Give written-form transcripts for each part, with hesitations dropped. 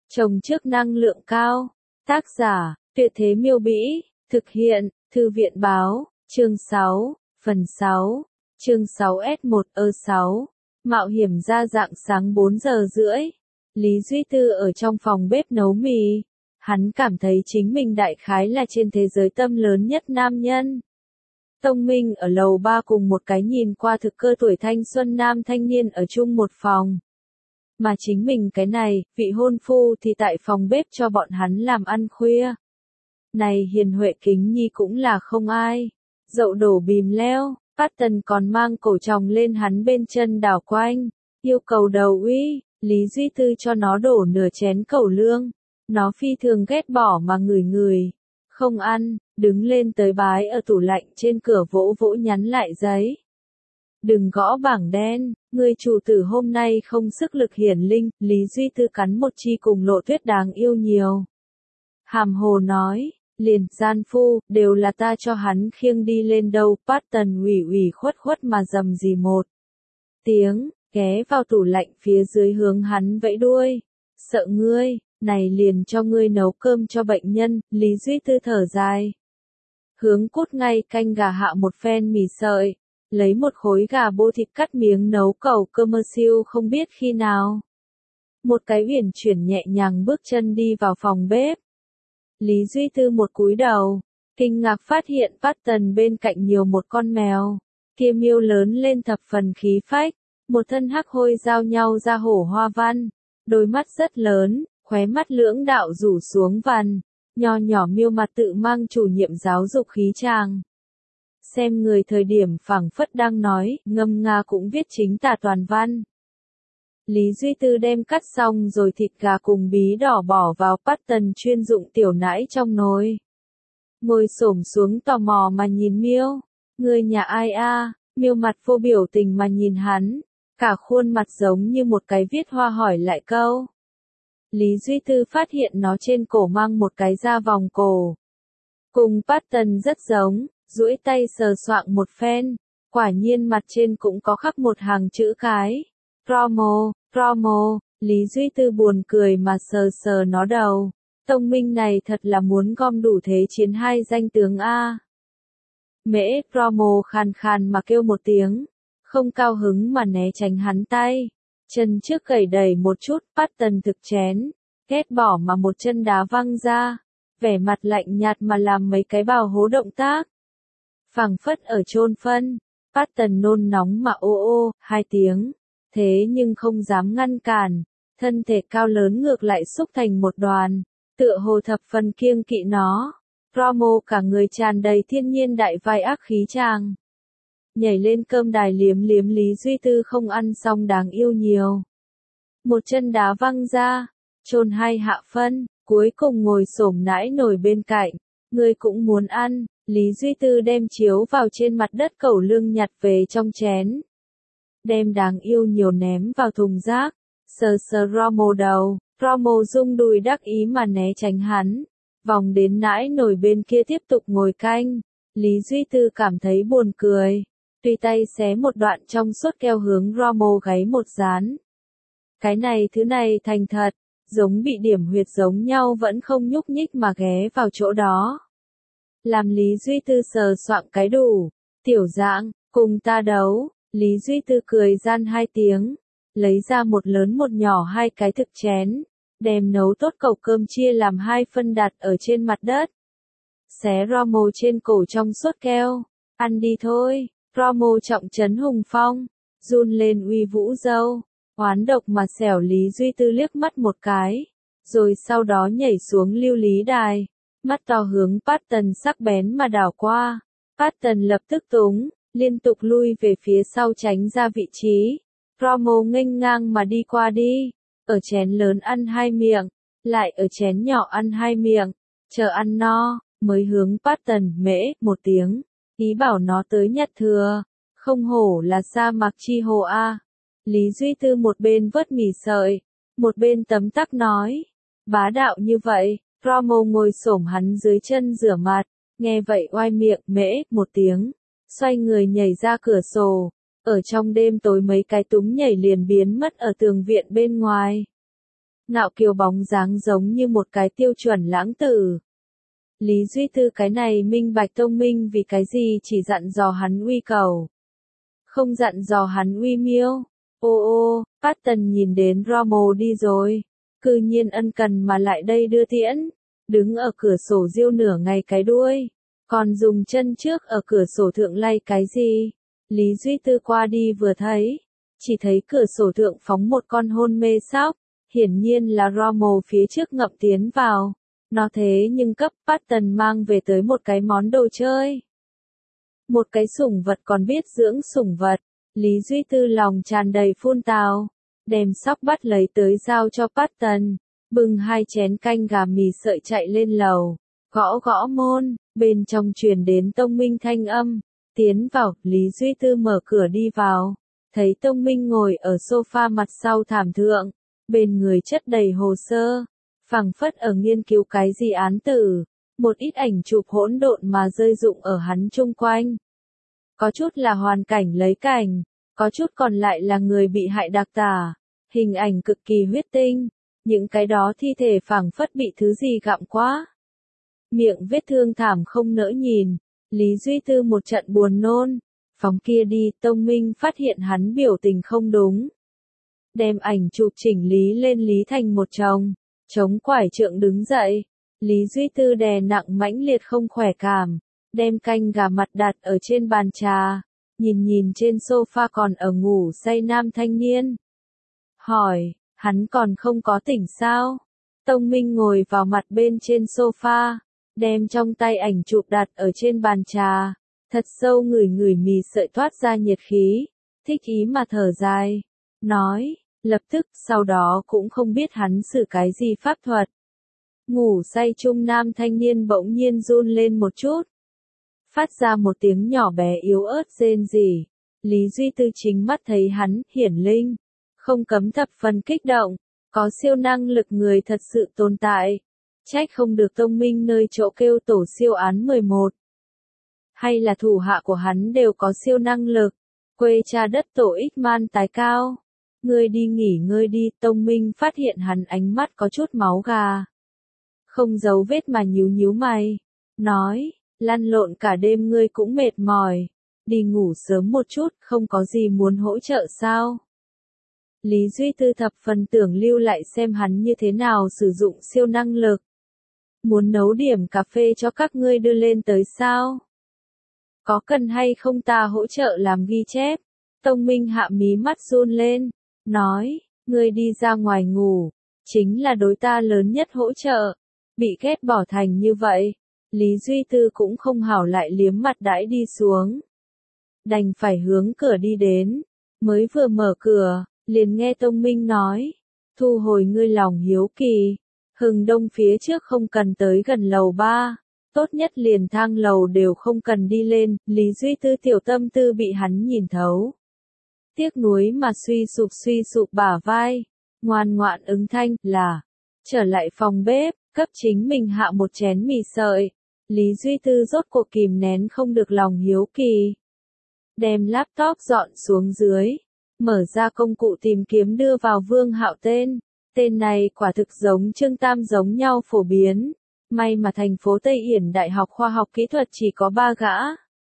Trồng trước năng lượng cao. Tác giả, Tuyệt Thế Miêu Bĩ. Thực hiện, Thư viện Báo. Chương 6, phần 6. Chương 6S1E6. Mạo hiểm ra dạng sáng 4 giờ rưỡi. Lý Duy Tư ở trong phòng bếp nấu mì. Hắn cảm thấy chính mình đại khái là trên thế giới tâm lớn nhất nam nhân. Tông Minh ở lầu 3 cùng một cái nhìn qua thực cơ tuổi thanh xuân nam thanh niên ở chung một phòng. Mà chính mình cái này, vị hôn phu thì tại phòng bếp cho bọn hắn làm ăn khuya. Này hiền huệ kính nhi cũng là không ai. Dậu đổ bìm leo, Patton còn mang cổ tròng lên hắn bên chân đảo quanh. Yêu cầu đầu uy, Lý Duy Tư cho nó đổ nửa chén cẩu lương. Nó phi thường ghét bỏ mà ngửi. Không ăn, đứng lên tới bái ở tủ lạnh trên cửa vỗ vỗ nhắn lại giấy. Đừng gõ bảng đen, người chủ tử hôm nay không sức lực hiển linh, Lý Duy Tư cắn một chi cùng Lộ Tuyết đáng yêu nhiều. Hàm hồ nói, liền, gian phu, đều là ta cho hắn khiêng đi lên đâu, Patton ủy khuất mà rầm rì một tiếng, ghé vào tủ lạnh phía dưới hướng hắn vẫy đuôi. Sợ ngươi, này liền cho ngươi nấu cơm cho bệnh nhân, Lý Duy Tư thở dài. Hướng cút ngay canh gà hạ một phen mì sợi, lấy một khối gà bô thịt cắt miếng nấu cẩu cơm siêu không biết khi nào. Một cái uyển chuyển nhẹ nhàng bước chân đi vào phòng bếp. Lý Duy Tư một cúi đầu, kinh ngạc phát hiện Patton bên cạnh nhiều một con mèo. Kia miêu lớn lên thập phần khí phách, một thân hắc hôi giao nhau ra hổ hoa văn, đôi mắt rất lớn, khóe mắt lưỡng đạo rủ xuống vằn, nho nhỏ miêu mặt tự mang chủ nhiệm giáo dục khí chàng. Xem người thời điểm phảng phất đang nói, ngâm nga cũng viết chính tả toàn văn. Lý Duy Tư đem cắt xong rồi thịt gà cùng bí đỏ bỏ vào Patton chuyên dụng tiểu nãi trong nồi. Ngồi xổm xuống tò mò mà nhìn miêu. Người nhà ai a? Miêu mặt vô biểu tình mà nhìn hắn. Cả khuôn mặt giống như một cái viết hoa hỏi lại câu. Lý Duy Tư phát hiện nó trên cổ mang một cái da vòng cổ. Cùng Patton rất giống, duỗi tay sờ soạng một phen. Quả nhiên mặt trên cũng có khắc một hàng chữ cái. Promo, Lý Duy Tư buồn cười mà sờ nó đầu. Tông Minh này thật là muốn gom đủ thế chiến hai danh tướng A. Mễ Promo khàn mà kêu một tiếng. Không cao hứng mà né tránh hắn tay. Chân trước gẩy đầy một chút, Patton thực chén. Ghét bỏ mà một chân đá văng ra. Vẻ mặt lạnh nhạt mà làm mấy cái bào hố động tác. Phảng phất ở chôn phân. Patton nôn nóng mà ô hai tiếng. Thế nhưng không dám ngăn cản, thân thể cao lớn ngược lại xúc thành một đoàn, tựa hồ thập phần kiêng kỵ nó. Promo cả người tràn đầy thiên nhiên đại vai ác khí chàng. Nhảy lên cơm đài liếm Lý Duy Tư không ăn xong đáng yêu nhiều. Một chân đá văng ra, chôn hai hạ phân, cuối cùng ngồi xổm nãi nổi bên cạnh. Ngươi cũng muốn ăn, Lý Duy Tư đem chiếu vào trên mặt đất cẩu lương nhặt về trong chén. Đem đáng yêu nhiều ném vào thùng rác, sờ Romo đầu, Romo rung đùi đắc ý mà né tránh hắn, vòng đến nãi nổi bên kia tiếp tục ngồi canh. Lý Duy Tư cảm thấy buồn cười, tùy tay xé một đoạn trong suốt keo hướng Romo gáy một dán. Cái này thứ này thành thật, giống bị điểm huyệt giống nhau vẫn không nhúc nhích mà ghé vào chỗ đó. Làm Lý Duy Tư sờ soạng cái đủ, tiểu dạng, cùng ta đấu. Lý Duy Tư cười gian hai tiếng, lấy ra một lớn một nhỏ hai cái thực chén, đem nấu tốt cẩu cơm chia làm hai phân đặt ở trên mặt đất. Xé Romo trên cổ trong suốt keo, ăn đi thôi, Romo trọng trấn hùng phong, run lên uy vũ dâu, oán độc mà xẻo Lý Duy Tư liếc mắt một cái, rồi sau đó nhảy xuống lưu lý đài, mắt to hướng Patton sắc bén mà đảo qua, Patton lập tức túng. Liên tục lui về phía sau tránh ra vị trí. Promo nghênh ngang mà đi qua đi. Ở chén lớn ăn hai miệng. Lại ở chén nhỏ ăn hai miệng. Chờ ăn no, mới hướng Patton mễ một tiếng. Ý bảo nó tới nhặt thừa. Không hổ là sa mạc chi hồ A. Lý Duy Tư một bên vớt mì sợi. Một bên tấm tắc nói. Bá đạo như vậy. Promo ngồi xổm hắn dưới chân rửa mặt. Nghe vậy oai miệng mễ một tiếng. Xoay người nhảy ra cửa sổ, ở trong đêm tối mấy cái túng nhảy liền biến mất ở tường viện bên ngoài. ngạo kiều bóng dáng giống như một cái tiêu chuẩn lãng tử. Lý Duy Tư cái này minh bạch Tông Minh vì cái gì chỉ dặn dò hắn uy cầu. Không dặn dò hắn uy miêu. Ô, Patton nhìn đến Rommel đi rồi. Cư nhiên ân cần mà lại đây đưa tiễn. Đứng ở cửa sổ riêu nửa ngày cái đuôi. Còn dùng chân trước ở cửa sổ thượng lay cái gì? Lý Duy Tư qua đi vừa thấy. Chỉ thấy cửa sổ thượng phóng một con hôn mê sóc. Hiển nhiên là Rommel phía trước ngậm tiến vào. Nó thế nhưng cấp Patton mang về tới một cái món đồ chơi. Một cái sủng vật còn biết dưỡng sủng vật. Lý Duy Tư lòng tràn đầy phun tào. Đem sóc bắt lấy tới giao cho Patton. Bưng 2 chén canh gà mì sợi chạy lên lầu. Gõ môn, bên trong truyền đến Tông Minh thanh âm. Tiến vào, Lý Duy Tư mở cửa đi vào. Thấy Tông Minh ngồi ở sofa mặt sau thảm thượng. Bên người chất đầy hồ sơ. Phảng phất ở nghiên cứu cái gì án tử. Một ít ảnh chụp hỗn độn mà rơi rụng ở hắn chung quanh. Có chút là hoàn cảnh lấy cảnh. Có chút còn lại là người bị hại đặc tả. Hình ảnh cực kỳ huyết tinh. Những cái đó thi thể phảng phất bị thứ gì gặm quá. Miệng vết thương thảm không nỡ nhìn. Lý Duy Tư một trận buồn nôn. Phóng kia đi, Tông Minh phát hiện hắn biểu tình không đúng. Đem ảnh chụp chỉnh lý lên lý thành một chồng. Chống quải trượng đứng dậy. Lý Duy Tư đè nặng mãnh liệt không khỏe cảm. Đem canh gà mặt đặt ở trên bàn trà. Nhìn trên sofa còn ở ngủ say nam thanh niên. Hỏi, hắn còn không có tỉnh sao? Tông Minh ngồi vào mặt bên trên sofa. Đem trong tay ảnh chụp đặt ở trên bàn trà. Thật sâu ngửi mì sợi thoát ra nhiệt khí. Thích ý mà thở dài. Nói, lập tức, sau đó cũng không biết hắn xử cái gì pháp thuật. Ngủ say chung nam thanh niên bỗng nhiên run lên một chút. Phát ra một tiếng nhỏ bé yếu ớt rên rỉ. Lý Duy Tư chính mắt thấy hắn, hiển linh. Không cấm thập phần kích động. Có siêu năng lực người thật sự tồn tại. Trách không được Tông Minh nơi chỗ kêu tổ siêu án 11. Hay là thủ hạ của hắn đều có siêu năng lực. Quê cha đất tổ ích man tái cao. Ngươi đi nghỉ ngơi đi. Tông Minh phát hiện hắn ánh mắt có chút máu gà. Không giấu vết mà nhíu mày. Nói, lăn lộn cả đêm ngươi cũng mệt mỏi. Đi ngủ sớm một chút, không có gì muốn hỗ trợ sao? Lý Duy Tư thập phần tưởng lưu lại xem hắn như thế nào sử dụng siêu năng lực. Muốn nấu điểm cà phê cho các ngươi đưa lên tới sao? Có cần hay không ta hỗ trợ làm ghi chép? Tông Minh hạ mí mắt run lên. Nói, ngươi đi ra ngoài ngủ. Chính là đối ta lớn nhất hỗ trợ. Bị ghét bỏ thành như vậy. Lý Duy Tư cũng không hảo lại liếm mặt đãi đi xuống. Đành phải hướng cửa đi đến. Mới vừa mở cửa, liền nghe Tông Minh nói. Thu hồi ngươi lòng hiếu kỳ. Hừng đông phía trước không cần tới gần lầu 3. Tốt nhất liền thang lầu đều không cần đi lên. Lý Duy Tư tiểu tâm tư bị hắn nhìn thấu. Tiếc nuối mà suy sụp bả vai. Ngoan ngoãn ứng thanh là. Trở lại phòng bếp, cấp chính mình hạ một chén mì sợi. Lý Duy Tư rốt cuộc kìm nén không được lòng hiếu kỳ. Đem laptop dọn xuống dưới. Mở ra công cụ tìm kiếm đưa vào Vương Hạo tên. Tên này quả thực giống Trương Tam giống nhau phổ biến. May mà thành phố Tây Yển Đại học Khoa học Kỹ thuật chỉ có 3 gã.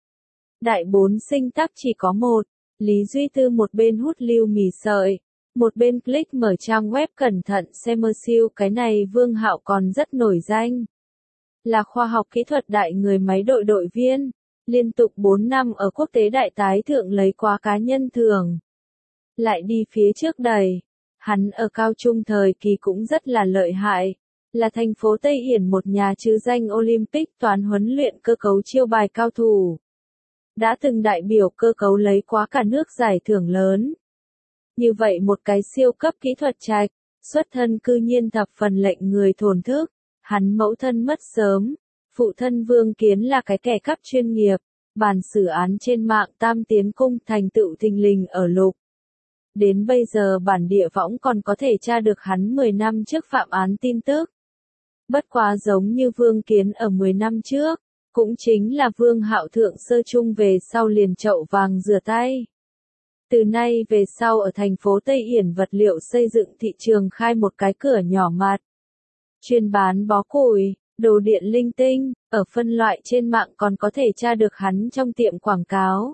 Đại 4 sinh tắc chỉ có 1. Lý Duy Tư một bên hút lưu mì sợi. Một bên click mở trang web cẩn thận xem siêu cái này Vương Hạo còn rất nổi danh. Là khoa học kỹ thuật đại người máy đội viên. Liên tục 4 năm ở quốc tế đại tái thượng lấy quá cá nhân thưởng. Lại đi phía trước đầy. Hắn ở cao trung thời kỳ cũng rất là lợi hại. Là thành phố Tây Yển một nhà chứ danh Olympic toán huấn luyện cơ cấu chiêu bài cao thủ. Đã từng đại biểu cơ cấu lấy quá cả nước giải thưởng lớn. Như vậy một cái siêu cấp kỹ thuật trạch, xuất thân cư nhiên thập phần lệnh người thổn thức. Hắn mẫu thân mất sớm, phụ thân Vương Kiến là cái kẻ cắp chuyên nghiệp, bản xử án trên mạng Tam Tiến Cung thành tựu thình lình ở lục. Đến bây giờ bản địa võng còn có thể tra được hắn 10 năm trước phạm án tin tức. Bất quá giống như Vương Kiến ở 10 năm trước, cũng chính là Vương Hạo thượng sơ trung về sau liền chậu vàng rửa tay. Từ nay về sau ở thành phố Tây Yển vật liệu xây dựng thị trường khai một cái cửa nhỏ mặt. Chuyên bán bó củi, đồ điện linh tinh, ở phân loại trên mạng còn có thể tra được hắn trong tiệm quảng cáo.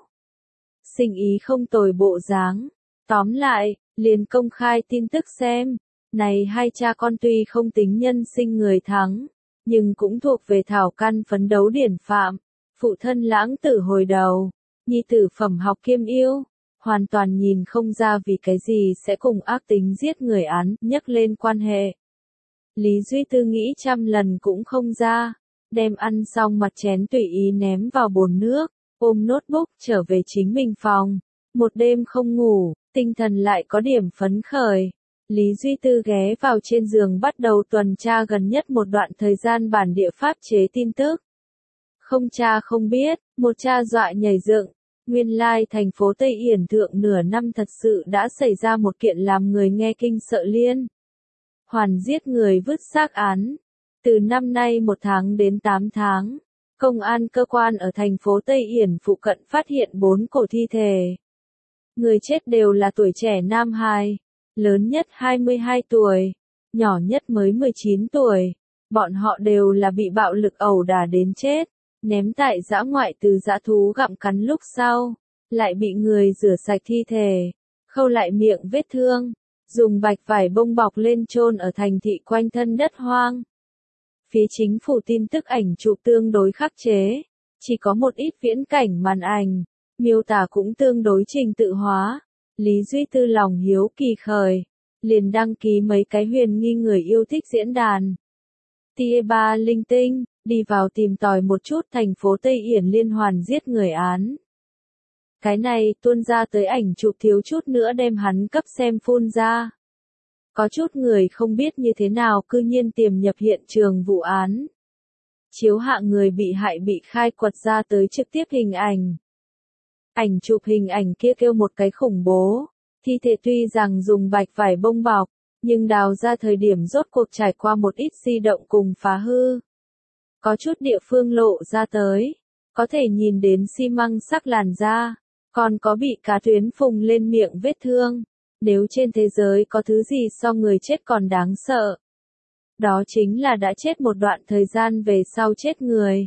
Sinh ý không tồi bộ dáng. Tóm lại, liền công khai tin tức xem. Này hai cha con tuy không tính nhân sinh người thắng, nhưng cũng thuộc về thảo căn phấn đấu điển phạm. Phụ thân lãng tử hồi đầu, nhi tử phẩm học kiêm yêu, hoàn toàn nhìn không ra vì cái gì sẽ cùng ác tính giết người án, nhắc lên quan hệ. Lý Duy Tư nghĩ trăm lần cũng không ra, đem ăn xong mặt chén tùy ý ném vào bồn nước, ôm notebook trở về chính mình phòng. Một đêm không ngủ, tinh thần lại có điểm phấn khởi. Lý Duy Tư ghé vào trên giường bắt đầu tuần tra gần nhất một đoạn thời gian bản địa pháp chế tin tức. Không tra không biết, một tra dọa nhảy dựng. Nguyên lai thành phố Tây Yển thượng nửa năm thật sự đã xảy ra một kiện làm người nghe kinh sợ liên. Hoàn giết người vứt xác án. Từ năm nay 1 tháng đến 8 tháng, công an cơ quan ở thành phố Tây Yển phụ cận phát hiện 4 cổ thi thể. Người chết đều là tuổi trẻ nam hài, lớn nhất 22 tuổi, nhỏ nhất mới 19 tuổi. Bọn họ đều là bị bạo lực ẩu đả đến chết, ném tại dã ngoại từ dã thú gặm cắn lúc sau, lại bị người rửa sạch thi thể, khâu lại miệng vết thương, dùng bạch vải bông bọc lên chôn ở thành thị quanh thân đất hoang. Phía chính phủ tin tức ảnh chụp tương đối khắc chế, chỉ có một ít viễn cảnh màn ảnh, miêu tả cũng tương đối trình tự hóa. Lý Duy Tư lòng hiếu kỳ khởi, liền đăng ký mấy cái huyền nghi người yêu thích diễn đàn. Tia ba linh tinh, đi vào tìm tòi một chút thành phố Tây Yển liên hoàn giết người án. Cái này tuôn ra tới ảnh chụp thiếu chút nữa đem hắn cấp xem phun ra. Có chút người không biết như thế nào cư nhiên tiềm nhập hiện trường vụ án. Chiếu hạ người bị hại bị khai quật ra tới trực tiếp hình ảnh. Ảnh chụp hình ảnh kia kêu một cái khủng bố. Thi thể tuy rằng dùng bạch vải bông bọc, nhưng đào ra thời điểm rốt cuộc trải qua một ít di động cùng phá hư. Có chút địa phương lộ ra tới, có thể nhìn đến xi măng sắc làn da, còn có bị cá tuyến phùng lên miệng vết thương. Nếu trên thế giới có thứ gì so người chết còn đáng sợ, đó chính là đã chết một đoạn thời gian về sau chết người.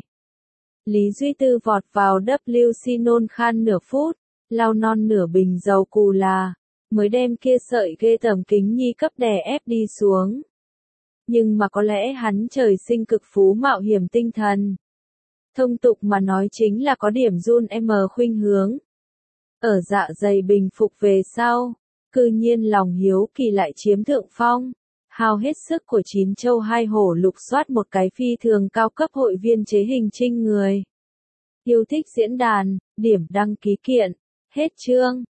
Lý Duy Tư vọt vào WC nôn khan nửa phút, lau non nửa bình dầu cù là, mới đem kia sợi ghê tởm kính nhi cấp đè ép đi xuống. Nhưng mà có lẽ hắn trời sinh cực phú mạo hiểm tinh thần. Thông tục mà nói chính là có điểm run khuynh hướng. Ở dạ dày bình phục về sau, cư nhiên lòng hiếu kỳ lại chiếm thượng phong. Hao hết sức của 9 châu 2 hổ lục soát một cái phi thường cao cấp hội viên chế hình trinh người. Yêu thích diễn đàn, điểm đăng ký kiện, hết chương.